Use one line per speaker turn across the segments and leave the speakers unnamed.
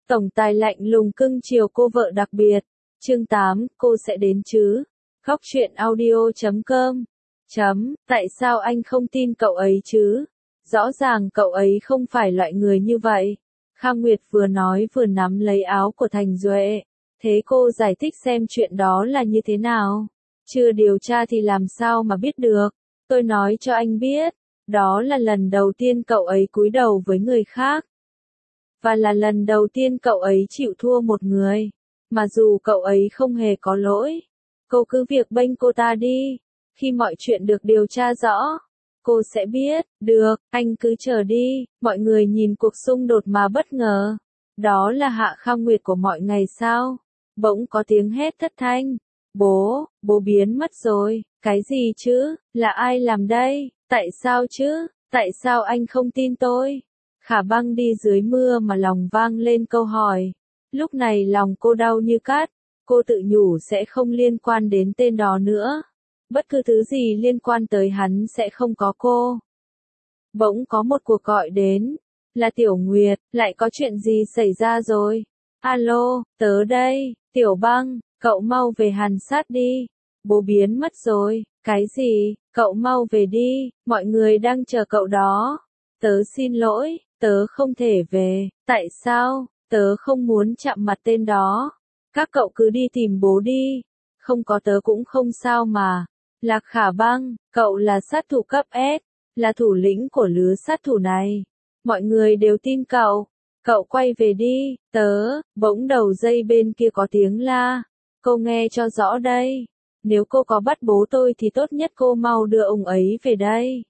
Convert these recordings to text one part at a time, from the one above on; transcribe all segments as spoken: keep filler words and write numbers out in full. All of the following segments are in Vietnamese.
Tổng tài lạnh lùng cưng chiều cô vợ đặc biệt. Chương tám, cô sẽ đến chứ? Góc truyện audio chấm com. Chấm, tại sao anh không tin cậu ấy chứ? Rõ ràng cậu ấy không phải loại người như vậy. Khang Nguyệt vừa nói vừa nắm lấy áo của Thành Duệ. Thế cô giải thích xem chuyện đó là như thế nào? Chưa điều tra thì làm sao mà biết được? Tôi nói cho anh biết, đó là lần đầu tiên cậu ấy cúi đầu với người khác. Và là lần đầu tiên cậu ấy chịu thua một người. Mà dù cậu ấy không hề có lỗi. Cô cứ việc bênh cô ta đi. Khi mọi chuyện được điều tra rõ, cô sẽ biết. Được, anh cứ chờ đi. Mọi người nhìn cuộc xung đột mà bất ngờ. Đó là Hạ Khang Nguyệt của mọi ngày sao? Bỗng có tiếng hét thất thanh. Bố, bố biến mất rồi. Cái gì chứ? Là ai làm đây? Tại sao chứ? Tại sao anh không tin tôi? Khả Băng đi dưới mưa mà lòng vang lên câu hỏi. Lúc này lòng cô đau như cắt. Cô tự nhủ sẽ không liên quan đến tên đó nữa. Bất cứ thứ gì liên quan tới hắn sẽ không có cô. Bỗng có một cuộc gọi đến. Là Tiểu Nguyệt, lại có chuyện gì xảy ra rồi? Alo, tớ đây, Tiểu Băng, cậu mau về Hàn Sát đi. Bố biến mất rồi, cái gì, cậu mau về đi, mọi người đang chờ cậu đó. Tớ xin lỗi, tớ không thể về, tại sao, tớ không muốn chạm mặt tên đó. Các cậu cứ đi tìm bố đi, không có tớ cũng không sao mà. Lạc Khả Băng, cậu là sát thủ cấp S, là thủ lĩnh của lứa sát thủ này. Mọi người đều tin cậu, cậu quay về đi, tớ, bỗng đầu dây bên kia có tiếng la. Cô nghe cho rõ đây, nếu cô có bắt bố tôi thì tốt nhất cô mau đưa ông ấy về đây.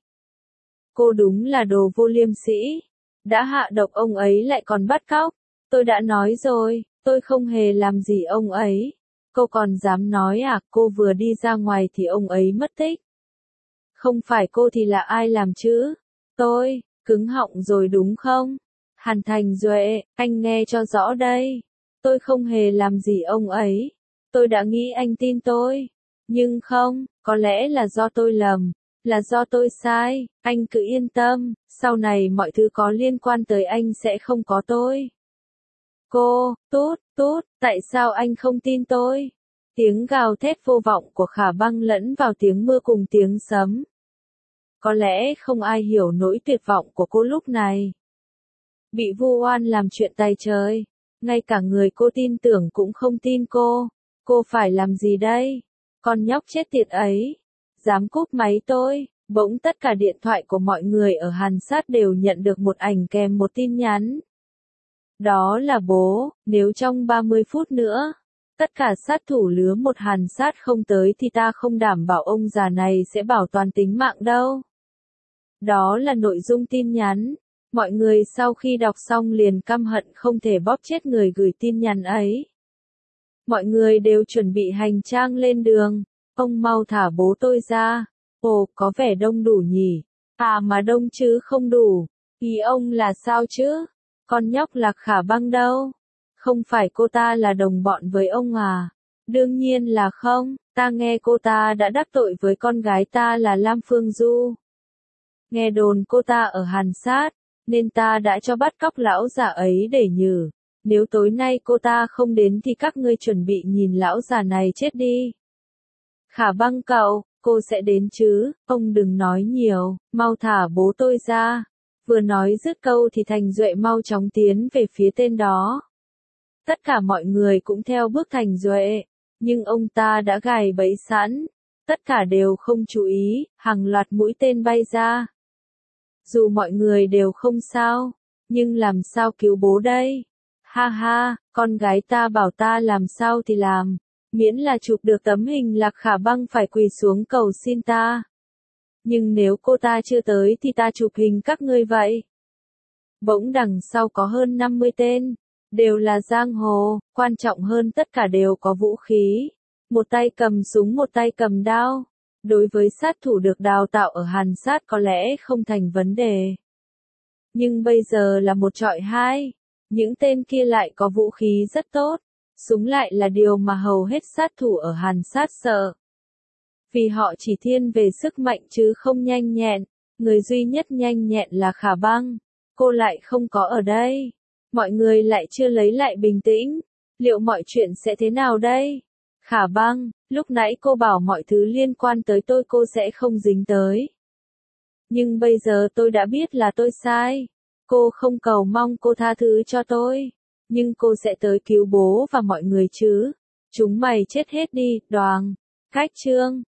Cô đúng là đồ vô liêm sỉ, đã hạ độc ông ấy lại còn bắt cóc. Tôi đã nói rồi, tôi không hề làm gì ông ấy. Cô còn dám nói à? Cô vừa đi ra ngoài thì ông ấy mất tích. Không phải cô thì là ai làm chứ? Tôi, cứng họng rồi đúng không? Hàn Thành Duệ, anh nghe cho rõ đây. Tôi không hề làm gì ông ấy. Tôi đã nghĩ anh tin tôi. Nhưng không, có lẽ là do tôi lầm. Là do tôi sai, anh cứ yên tâm, sau này mọi thứ có liên quan tới anh sẽ không có tôi. Cô, Tút, Tút, tại sao anh không tin tôi? Tiếng gào thét vô vọng của Khả Băng lẫn vào tiếng mưa cùng tiếng sấm. Có lẽ không ai hiểu nỗi tuyệt vọng của cô lúc này. Bị vu oan làm chuyện tay trời, ngay cả người cô tin tưởng cũng không tin cô. Cô phải làm gì đây? Con nhóc chết tiệt ấy, dám cúp máy tôi. Bỗng tất cả điện thoại của mọi người ở Hàn Sát đều nhận được một ảnh kèm một tin nhắn. Đó là bố, nếu trong ba mươi phút nữa, tất cả sát thủ lứa một Hàn Sát không tới thì ta không đảm bảo ông già này sẽ bảo toàn tính mạng đâu. Đó là nội dung tin nhắn. Mọi người sau khi đọc xong liền căm hận không thể bóp chết người gửi tin nhắn ấy. Mọi người đều chuẩn bị hành trang lên đường. Ông mau thả bố tôi ra. Ồ, có vẻ đông đủ nhỉ? À mà đông chứ không đủ. Ý ông là sao chứ? Con nhóc Lạc Khả Băng đâu? Không phải cô ta là đồng bọn với ông à? Đương nhiên là không, ta nghe cô ta đã đắc tội với con gái ta là Lam Phương Du. Nghe đồn cô ta ở Hàn Sát, nên ta đã cho bắt cóc lão già ấy để nhử. Nếu tối nay cô ta không đến thì các ngươi chuẩn bị nhìn lão già này chết đi. Khả Băng cậu, cô sẽ đến chứ, ông đừng nói nhiều, mau thả bố tôi ra. Vừa nói dứt câu thì Thành Duệ mau chóng tiến về phía tên đó. Tất cả mọi người cũng theo bước Thành Duệ, nhưng ông ta đã gài bẫy sẵn. Tất cả đều không chú ý, hàng loạt mũi tên bay ra. Dù mọi người đều không sao, nhưng làm sao cứu bố đây? Ha ha, con gái ta bảo ta làm sao thì làm. Miễn là chụp được tấm hình Lạc Khả Băng phải quỳ xuống cầu xin ta. Nhưng nếu cô ta chưa tới thì ta chụp hình các ngươi vậy. Bỗng đằng sau có hơn năm mươi tên. Đều là giang hồ, quan trọng hơn tất cả đều có vũ khí. Một tay cầm súng một tay cầm đao. Đối với sát thủ được đào tạo ở Hàn Sát có lẽ không thành vấn đề. Nhưng bây giờ là một chọi hai. Những tên kia lại có vũ khí rất tốt. Súng lại là điều mà hầu hết sát thủ ở Hàn Sát sợ. Vì họ chỉ thiên về sức mạnh chứ không nhanh nhẹn. Người duy nhất nhanh nhẹn là Khả Băng. Cô lại không có ở đây. Mọi người lại chưa lấy lại bình tĩnh. Liệu mọi chuyện sẽ thế nào đây? Khả Băng, lúc nãy cô bảo mọi thứ liên quan tới tôi cô sẽ không dính tới. Nhưng bây giờ tôi đã biết là tôi sai. Cô không cầu mong cô tha thứ cho tôi. Nhưng cô sẽ tới cứu bố và mọi người chứ. Chúng mày chết hết đi, Đoàn. Khách Trương.